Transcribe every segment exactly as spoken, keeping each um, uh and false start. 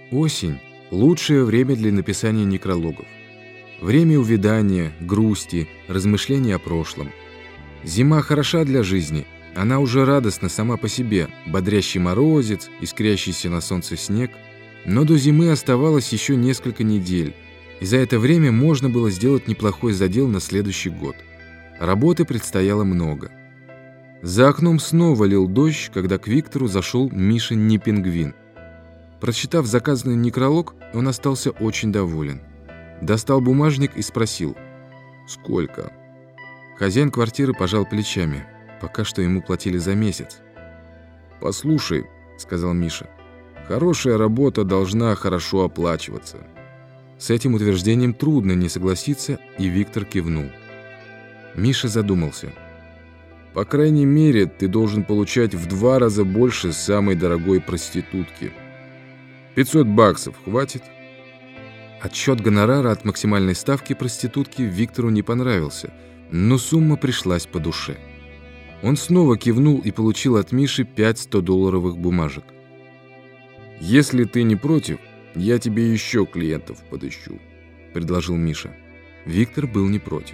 Осень – лучшее время для написания некрологов. Время увядания, грусти, размышлений о прошлом. Зима хороша для жизни, она уже радостна сама по себе, бодрящий морозец, искрящийся на солнце снег. Но до зимы оставалось еще несколько недель, и за это время можно было сделать неплохой задел на следующий год. Работы предстояло много. За окном снова лил дождь, когда к Виктору зашел Мишин Непингвин. Прочитав заказанный некролог, он остался очень доволен. Достал бумажник и спросил: «Сколько?» Хозяин квартиры пожал плечами. Пока что ему платили за месяц. «Послушай», — сказал Миша, — «хорошая работа должна хорошо оплачиваться». С этим утверждением трудно не согласиться, и Виктор кивнул. Миша задумался. «По крайней мере, ты должен получать в два раза больше самой дорогой проститутки. пятьсот баксов хватит?» Отсчет гонорара от максимальной ставки проститутки Виктору не понравился, но сумма пришлась по душе. Он снова кивнул и получил от Миши пять сто-долларовых бумажек. «Если ты не против, я тебе еще клиентов подыщу», — предложил Миша. Виктор был не против.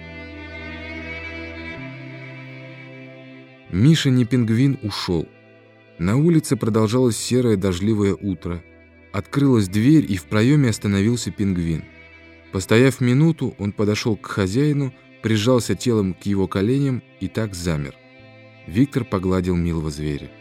Миша Непингвин ушел. На улице продолжалось серое дождливое утро. Открылась дверь, и в проеме остановился пингвин. Постояв минуту, он подошел к хозяину, прижался телом к его коленям и так замер. Виктор погладил милого зверя.